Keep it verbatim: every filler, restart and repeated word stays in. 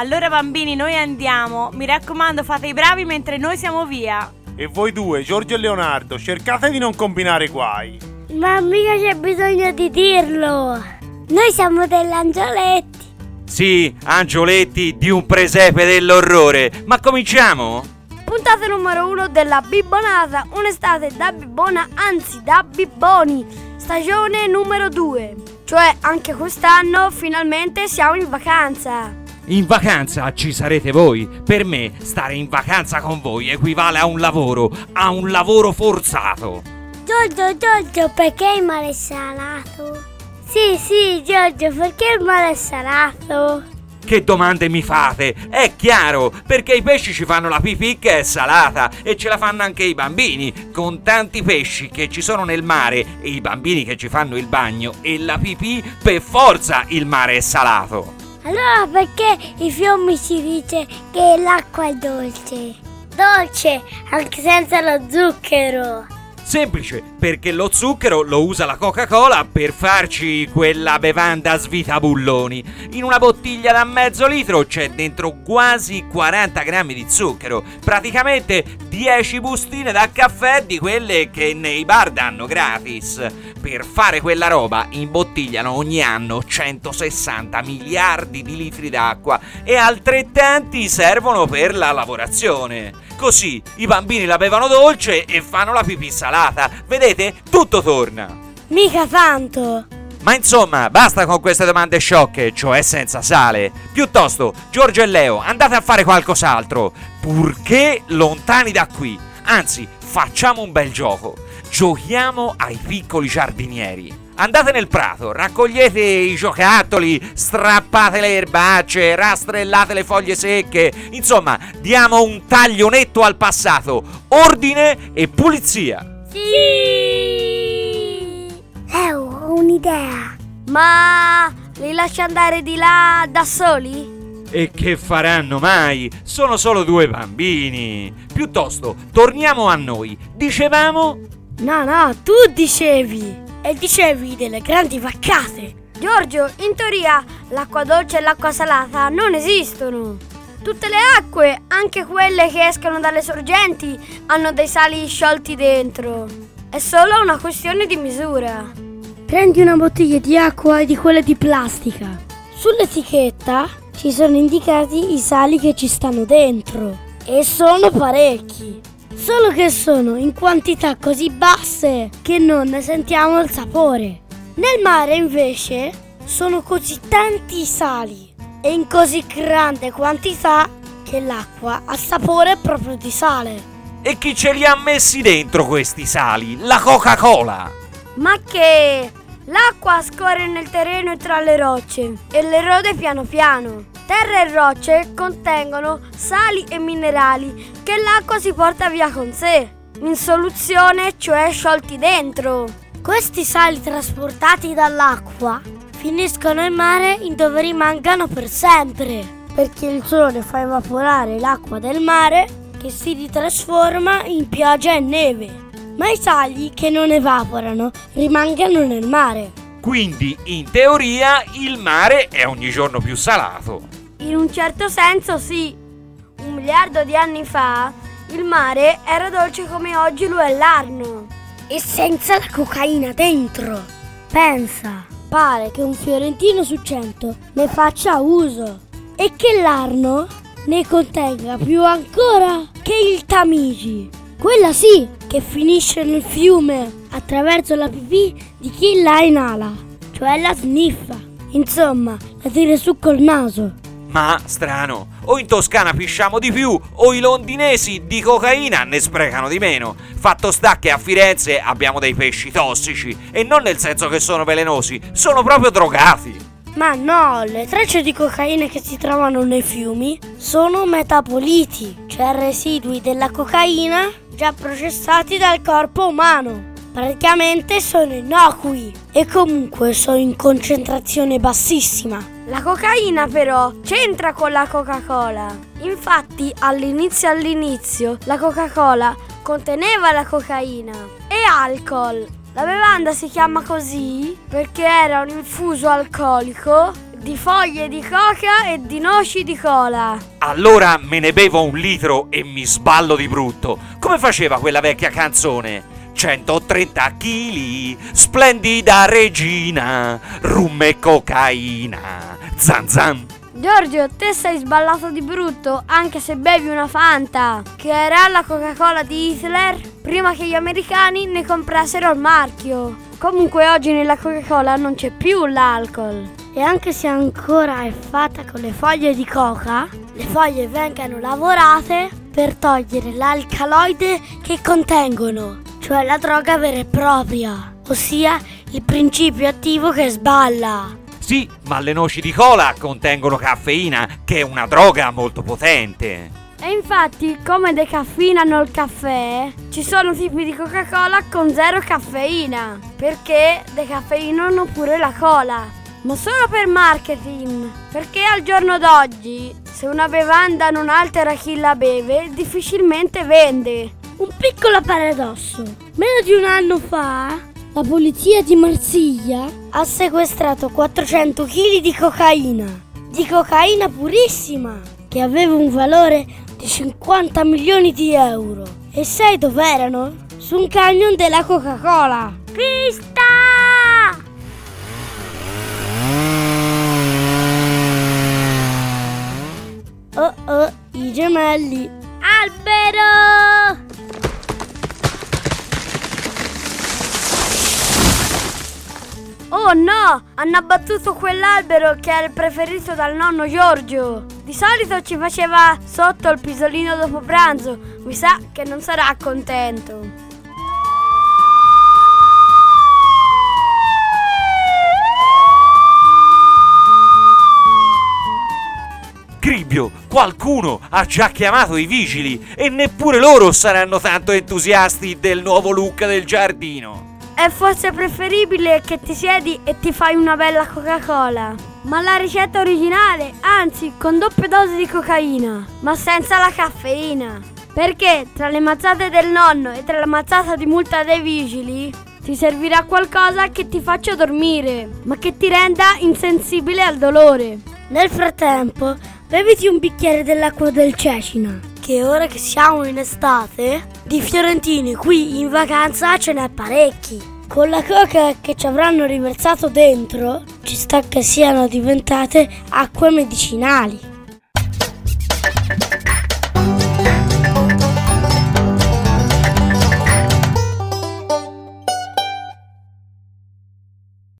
Allora bambini, noi andiamo. Mi raccomando, fate i bravi mentre noi siamo via. E voi due, Giorgio e Leonardo, cercate di non combinare guai. Ma mica c'è bisogno di dirlo. Noi siamo degli angioletti. Sì, angioletti di un presepe dell'orrore. Ma cominciamo? Puntata numero uno della Bibbonata. Un'estate da bibbona, anzi da bibboni. Stagione numero due. Cioè anche quest'anno finalmente siamo in vacanza. In vacanza ci sarete voi. Per me stare in vacanza con voi equivale a un lavoro, a un lavoro forzato. Giorgio, Giorgio, perché il mare è salato? Sì, sì, Giorgio, perché il mare è salato? Che domande mi fate? È chiaro, perché i pesci ci fanno la pipì che è salata e ce la fanno anche i bambini. Con tanti pesci che ci sono nel mare e i bambini che ci fanno il bagno e la pipì, per forza il mare è salato. Allora perché i fiumi si dice che l'acqua è dolce? Dolce, anche senza lo zucchero. Semplice, perché lo zucchero lo usa la Coca-Cola per farci quella bevanda svitabulloni. In una bottiglia da mezzo litro c'è dentro quasi quaranta grammi di zucchero, praticamente dieci bustine da caffè di quelle che nei bar danno gratis. Per fare quella roba imbottigliano ogni anno centosessanta miliardi di litri d'acqua e altrettanti servono per la lavorazione. Così i bambini la bevono dolce e fanno la pipì salata. Vedete? Tutto torna. Mica tanto. Ma insomma, basta con queste domande sciocche, cioè senza sale. Piuttosto, Giorgio e Leo, andate a fare qualcos'altro, purché lontani da qui. Anzi, facciamo un bel gioco. Giochiamo ai piccoli giardinieri. Andate nel prato, raccogliete i giocattoli, strappate le erbacce, rastrellate le foglie secche. Insomma, diamo un taglio netto al passato. Ordine e pulizia. Sì! Eh, ho un'idea. Ma li lasci andare di là da soli? E che faranno mai? Sono solo due bambini. Piuttosto, torniamo a noi. Dicevamo? No, no, tu dicevi. E dicevi delle grandi vaccate. Giorgio, in teoria l'acqua dolce e l'acqua salata non esistono. Tutte le acque, anche quelle che escono dalle sorgenti, hanno dei sali sciolti dentro. È solo una questione di misura. Prendi una bottiglia di acqua e di quelle di plastica. Sull'etichetta ci sono indicati i sali che ci stanno dentro. E sono parecchi. Solo che sono in quantità così basse che non ne sentiamo il sapore. Nel mare invece sono così tanti i sali e in così grande quantità che l'acqua ha sapore proprio di sale. E chi ce li ha messi dentro questi sali? La Coca-Cola! Ma che l'acqua scorre nel terreno e tra le rocce e l'erode piano piano. Terra e rocce contengono sali e minerali che l'acqua si porta via con sé, in soluzione, cioè sciolti dentro. Questi sali trasportati dall'acqua finiscono in mare in dove rimangano per sempre, perché il sole fa evaporare l'acqua del mare che si ritrasforma in pioggia e neve. Ma i sali che non evaporano rimangono nel mare. Quindi, in teoria, il mare è ogni giorno più salato. In un certo senso sì. Un miliardo di anni fa il mare era dolce come oggi lo è l'Arno. E senza la cocaina dentro. Pensa, pare che un fiorentino su cento ne faccia uso e che l'Arno ne contenga più ancora che il Tamigi. Quella sì, che finisce nel fiume attraverso la pipì di chi la inala, cioè la sniffa. Insomma, la tira su col naso. Ma strano, o in Toscana pisciamo di più, o i londinesi di cocaina ne sprecano di meno. Fatto sta che a Firenze abbiamo dei pesci tossici, e non nel senso che sono velenosi, sono proprio drogati. Ma no, le tracce di cocaina che si trovano nei fiumi sono metaboliti, cioè residui della cocaina già processati dal corpo umano. Praticamente sono innocui e comunque sono in concentrazione bassissima. La cocaina però c'entra con la Coca-Cola. Infatti all'inizio all'inizio la Coca-Cola conteneva la cocaina e alcol. La bevanda si chiama così perché era un infuso alcolico di foglie di coca e di noci di cola. Allora me ne bevo un litro e mi sballo di brutto. Come faceva quella vecchia canzone? centotrenta chili, splendida regina, rum e cocaina, zan zan. Giorgio, te sei sballato di brutto anche se bevi una Fanta, che era la Coca-Cola di Hitler prima che gli americani ne comprassero il marchio. Comunque oggi nella Coca-Cola non c'è più l'alcol. E anche se ancora è fatta con le foglie di coca, le foglie vengano lavorate per togliere l'alcaloide che contengono, cioè la droga vera e propria, ossia il principio attivo che sballa. Sì, ma le noci di cola contengono caffeina, che è una droga molto potente. E infatti, come decaffeinano il caffè, ci sono tipi di Coca-Cola con zero caffeina, perché decaffeinano pure la cola. Ma solo per marketing, perché al giorno d'oggi, se una bevanda non altera chi la beve, difficilmente vende. Un piccolo paradosso. Meno di un anno fa, la polizia di Marsiglia ha sequestrato quattrocento chili di cocaina, di cocaina purissima, che aveva un valore di cinquanta milioni di euro. E sai dov'erano? Su un camion della Coca-Cola. Pista! Oh oh, i gemelli. Albero! Oh no! Hanno abbattuto quell'albero che è il preferito dal nonno Giorgio. Di solito ci faceva sotto il pisolino dopo pranzo. Mi sa che non sarà contento. Cribbio, qualcuno ha già chiamato i vigili e neppure loro saranno tanto entusiasti del nuovo look del giardino. È forse preferibile che ti siedi e ti fai una bella Coca-Cola. Ma la ricetta originale, anzi con doppia dose di cocaina, ma senza la caffeina. Perché tra le mazzate del nonno e tra la mazzata di multa dei vigili ti servirà qualcosa che ti faccia dormire, ma che ti renda insensibile al dolore. Nel frattempo, beviti un bicchiere dell'acqua del Cecina, che ora che siamo in estate, di fiorentini qui in vacanza ce n'è parecchi. Con la coca che ci avranno riversato dentro, ci sta che siano diventate acque medicinali.